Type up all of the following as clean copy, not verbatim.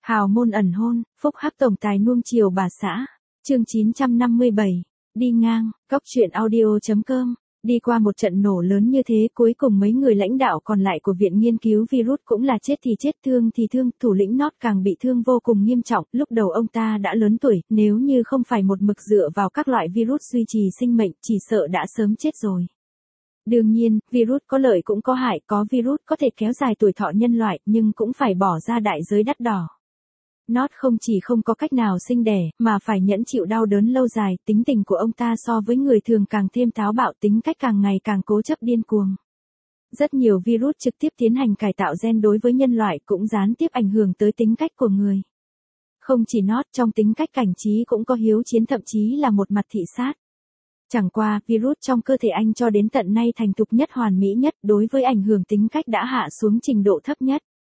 Hào môn ẩn hôn, phúc hắc tổng tài nuông chiều bà xã. Chương 957. Đi ngang, Cóc truyện audio.com. Đi qua một trận nổ lớn như thế, cuối cùng mấy người lãnh đạo còn lại của Viện Nghiên cứu Virus cũng là chết thì chết, thương thì thương, thủ lĩnh Nót càng bị thương vô cùng nghiêm trọng, lúc đầu ông ta đã lớn tuổi, nếu như không phải một mực dựa vào các loại virus duy trì sinh mệnh, chỉ sợ đã sớm chết rồi. Đương nhiên, virus có lợi cũng có hại, có virus có thể kéo dài tuổi thọ nhân loại, nhưng cũng phải bỏ ra đại giới đắt đỏ. Nót không chỉ không có cách nào sinh đẻ, mà phải nhẫn chịu đau đớn lâu dài, tính tình của ông ta so với người thường càng thêm táo bạo, tính cách càng ngày càng cố chấp điên cuồng. Rất nhiều virus trực tiếp tiến hành cải tạo gen đối với nhân loại cũng gián tiếp ảnh hưởng tới tính cách của người. Không chỉ Nót, trong tính cách Cảnh Trí cũng có hiếu chiến, thậm chí là một mặt thị sát. Chẳng qua, virus trong cơ thể anh cho đến tận nay thành thục nhất, hoàn mỹ nhất, đối với ảnh hưởng tính cách đã hạ xuống trình độ thấp nhất.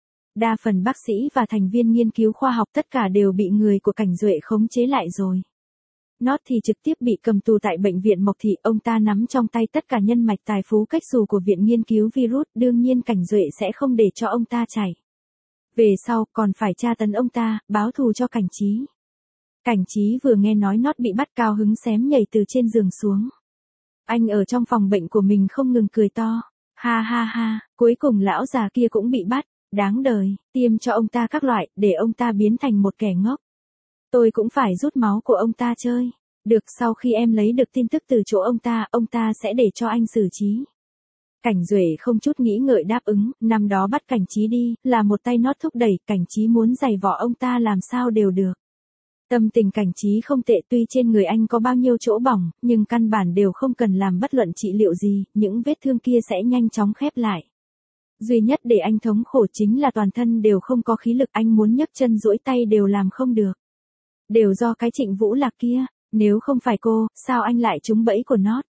Đa phần bác sĩ và thành viên nghiên cứu khoa học tất cả đều bị người của Cảnh Duệ khống chế lại rồi. Nót thì trực tiếp bị cầm tù tại bệnh viện Mộc Thị, ông ta nắm trong tay tất cả nhân mạch tài phú cách xù của Viện Nghiên cứu Virus, đương nhiên Cảnh Duệ sẽ không để cho ông ta chạy. Về sau, còn phải tra tấn ông ta, báo thù cho Cảnh Trí. Cảnh Trí vừa nghe nói Nót bị bắt, cao hứng xém nhảy từ trên giường xuống. Anh ở trong phòng bệnh của mình không ngừng cười to. Ha ha ha, cuối cùng lão già kia cũng bị bắt. Đáng đời, tiêm cho ông ta các loại, để ông ta biến thành một kẻ ngốc. Tôi cũng phải rút máu của ông ta chơi. Được, sau khi em lấy được tin tức từ chỗ ông ta sẽ để cho anh xử trí. Cảnh Duệ không chút nghĩ ngợi đáp ứng, năm đó bắt Cảnh Trí đi, là một tay Nót thúc đẩy, Cảnh Trí muốn giày vò ông ta làm sao đều được. Tâm tình Cảnh Trí không tệ, tuy trên người anh có bao nhiêu chỗ bỏng, nhưng căn bản đều không cần làm bất luận trị liệu gì, những vết thương kia sẽ nhanh chóng khép lại. Duy nhất để anh thống khổ chính là toàn thân đều không có khí lực, anh muốn nhấc chân duỗi tay đều làm không được. Đều do cái Trịnh Vũ Lạc kia, nếu không phải cô, sao anh lại trúng bẫy của Nót?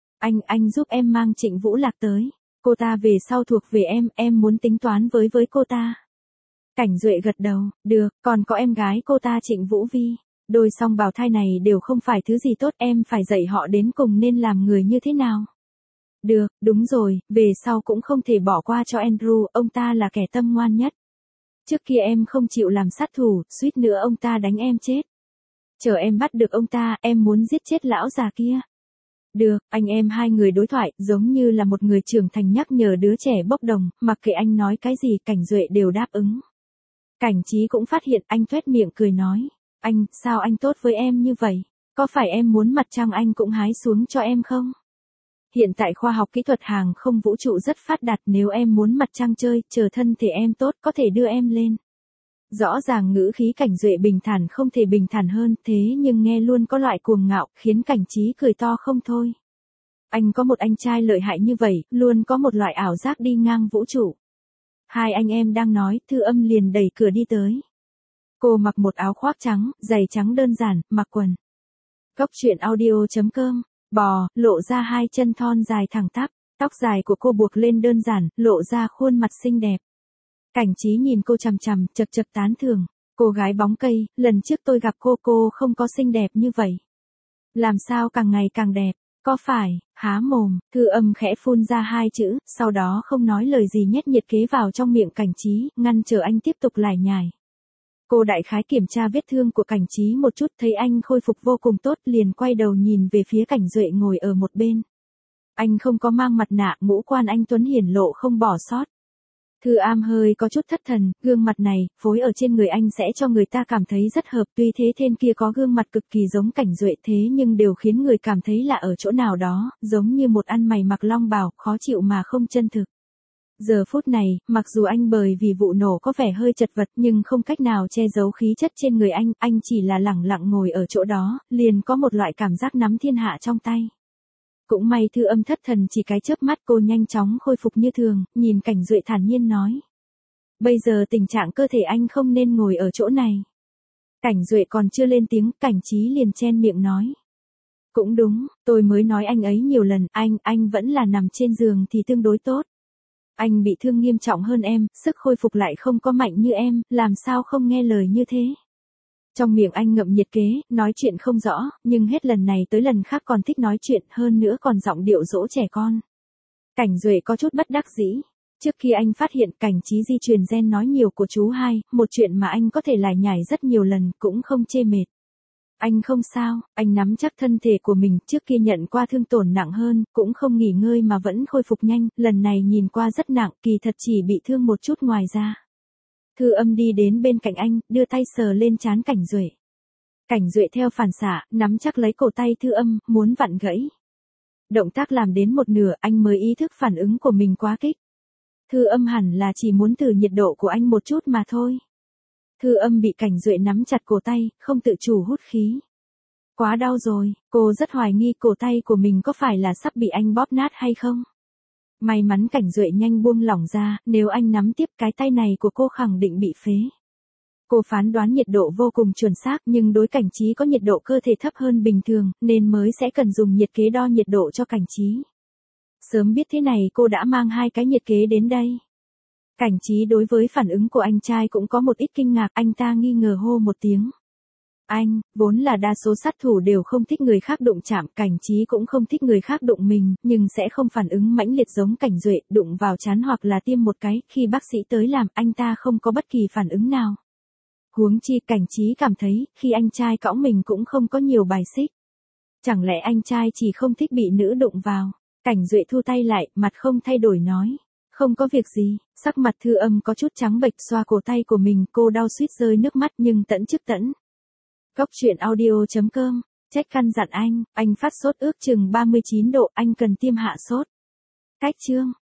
Anh giúp em mang Trịnh Vũ Lạc tới. Cô ta về sau thuộc về em muốn tính toán với cô ta. Cảnh Duệ gật đầu, được, còn có em gái cô ta Trịnh Vũ Vi. Đôi song bào thai này đều không phải thứ gì tốt, em phải dạy họ đến cùng nên làm người như thế nào. Được, đúng rồi, về sau cũng không thể bỏ qua cho Andrew, ông ta là kẻ tâm ngoan nhất. Trước kia em không chịu làm sát thủ, suýt nữa ông ta đánh em chết. Chờ em bắt được ông ta, em muốn giết chết lão già kia. Được, anh em hai người đối thoại, giống như là một người trưởng thành nhắc nhở đứa trẻ bốc đồng, mặc kệ anh nói cái gì, Cảnh Duệ đều đáp ứng. Cảnh Trí cũng phát hiện, anh tuét miệng cười nói. Anh, sao anh tốt với em như vậy? Có phải em muốn mặt trăng anh cũng hái xuống cho em không? Hiện tại khoa học kỹ thuật hàng không vũ trụ rất phát đạt, nếu em muốn mặt trăng chơi, chờ thân thể em tốt, có thể đưa em lên. Rõ ràng ngữ khí Cảnh Duệ bình thản không thể bình thản hơn, thế nhưng nghe luôn có loại cuồng ngạo, khiến Cảnh Trí cười to không thôi. Anh có một anh trai lợi hại như vậy, luôn có một loại ảo giác đi ngang vũ trụ. Hai anh em đang nói, Thư Âm liền đẩy cửa đi tới. Cô mặc một áo khoác trắng, giày trắng đơn giản, mặc quần. Cóc truyện audio.com. Bò, lộ ra hai chân thon dài thẳng tắp, tóc dài của cô buộc lên đơn giản, lộ ra khuôn mặt xinh đẹp. Cảnh Trí nhìn cô chằm chằm, chật chật tán thưởng. Cô gái bóng cây, lần trước tôi gặp cô không có xinh đẹp như vậy. Làm sao càng ngày càng đẹp, có phải, há mồm, Thư Âm khẽ phun ra hai chữ, sau đó không nói lời gì nhét nhiệt kế vào trong miệng Cảnh Trí, ngăn trở anh tiếp tục lải nhải. Cô đại khái kiểm tra vết thương của Cảnh Trí một chút, thấy anh khôi phục vô cùng tốt, liền quay đầu nhìn về phía Cảnh Duệ ngồi ở một bên. Anh không có mang mặt nạ, ngũ quan anh tuấn hiển lộ không bỏ sót. Thư Am hơi có chút thất thần, gương mặt này, phối ở trên người anh sẽ cho người ta cảm thấy rất hợp, tuy thế tên kia có gương mặt cực kỳ giống Cảnh Duệ thế nhưng đều khiến người cảm thấy lạ ở chỗ nào đó, giống như một ăn mày mặc long bào, khó chịu mà không chân thực. Giờ phút này, mặc dù anh bởi vì vụ nổ có vẻ hơi chật vật nhưng không cách nào che giấu khí chất trên người anh chỉ là lẳng lặng ngồi ở chỗ đó, liền có một loại cảm giác nắm thiên hạ trong tay. Cũng may Thư Âm thất thần chỉ cái chớp mắt, cô nhanh chóng khôi phục như thường, nhìn Cảnh Duệ thản nhiên nói. Bây giờ tình trạng cơ thể anh không nên ngồi ở chỗ này. Cảnh Duệ còn chưa lên tiếng, Cảnh Trí liền chen miệng nói. Cũng đúng, tôi mới nói anh ấy nhiều lần, anh vẫn là nằm trên giường thì tương đối tốt. Anh bị thương nghiêm trọng hơn em, sức khôi phục lại không có mạnh như em, làm sao không nghe lời như thế. Trong miệng anh ngậm nhiệt kế, nói chuyện không rõ, nhưng hết lần này tới lần khác còn thích nói chuyện, hơn nữa còn giọng điệu dỗ trẻ con. Cảnh Duệ có chút bất đắc dĩ. Trước khi anh phát hiện Cảnh Trí di truyền gen nói nhiều của chú hai, một chuyện mà anh có thể lải nhải rất nhiều lần cũng không chê mệt. Anh không sao, anh nắm chắc thân thể của mình, trước kia nhận qua thương tổn nặng hơn, cũng không nghỉ ngơi mà vẫn khôi phục nhanh, lần này nhìn qua rất nặng, kỳ thật chỉ bị thương một chút ngoài ra. Thư Âm đi đến bên cạnh anh, đưa tay sờ lên trán Cảnh Duệ. Cảnh Duệ theo phản xạ, nắm chắc lấy cổ tay Thư Âm, muốn vặn gãy. Động tác làm đến một nửa, anh mới ý thức phản ứng của mình quá kích. Thư Âm hẳn là chỉ muốn thử nhiệt độ của anh một chút mà thôi. Thư Âm bị Cảnh Duệ nắm chặt cổ tay, không tự chủ hút khí. Quá đau rồi, cô rất hoài nghi cổ tay của mình có phải là sắp bị anh bóp nát hay không. May mắn Cảnh Duệ nhanh buông lỏng ra, nếu anh nắm tiếp cái tay này của cô khẳng định bị phế. Cô phán đoán nhiệt độ vô cùng chuẩn xác, nhưng đối Cảnh Trí có nhiệt độ cơ thể thấp hơn bình thường, nên mới sẽ cần dùng nhiệt kế đo nhiệt độ cho Cảnh Trí. Sớm biết thế này cô đã mang 2 cái nhiệt kế đến đây. Cảnh Trí đối với phản ứng của anh trai cũng có một ít kinh ngạc, anh ta nghi ngờ hô một tiếng. Anh, vốn là đa số sát thủ đều không thích người khác đụng chạm, Cảnh Trí cũng không thích người khác đụng mình, nhưng sẽ không phản ứng mãnh liệt giống Cảnh Duệ, đụng vào trán hoặc là tiêm một cái, khi bác sĩ tới làm, anh ta không có bất kỳ phản ứng nào. Huống chi Cảnh Trí cảm thấy, khi anh trai cõng mình cũng không có nhiều bài xích. Chẳng lẽ anh trai chỉ không thích bị nữ đụng vào? Cảnh Duệ thu tay lại, mặt không thay đổi nói. Không có việc gì, sắc mặt Thư Âm có chút trắng bệch xoa cổ tay của mình, cô đau suýt rơi nước mắt nhưng tẫn chức tẫn. Cóc truyện audio.com, Trách căn dặn anh phát sốt ước chừng 39 độ, anh cần tiêm hạ sốt. Cách chương.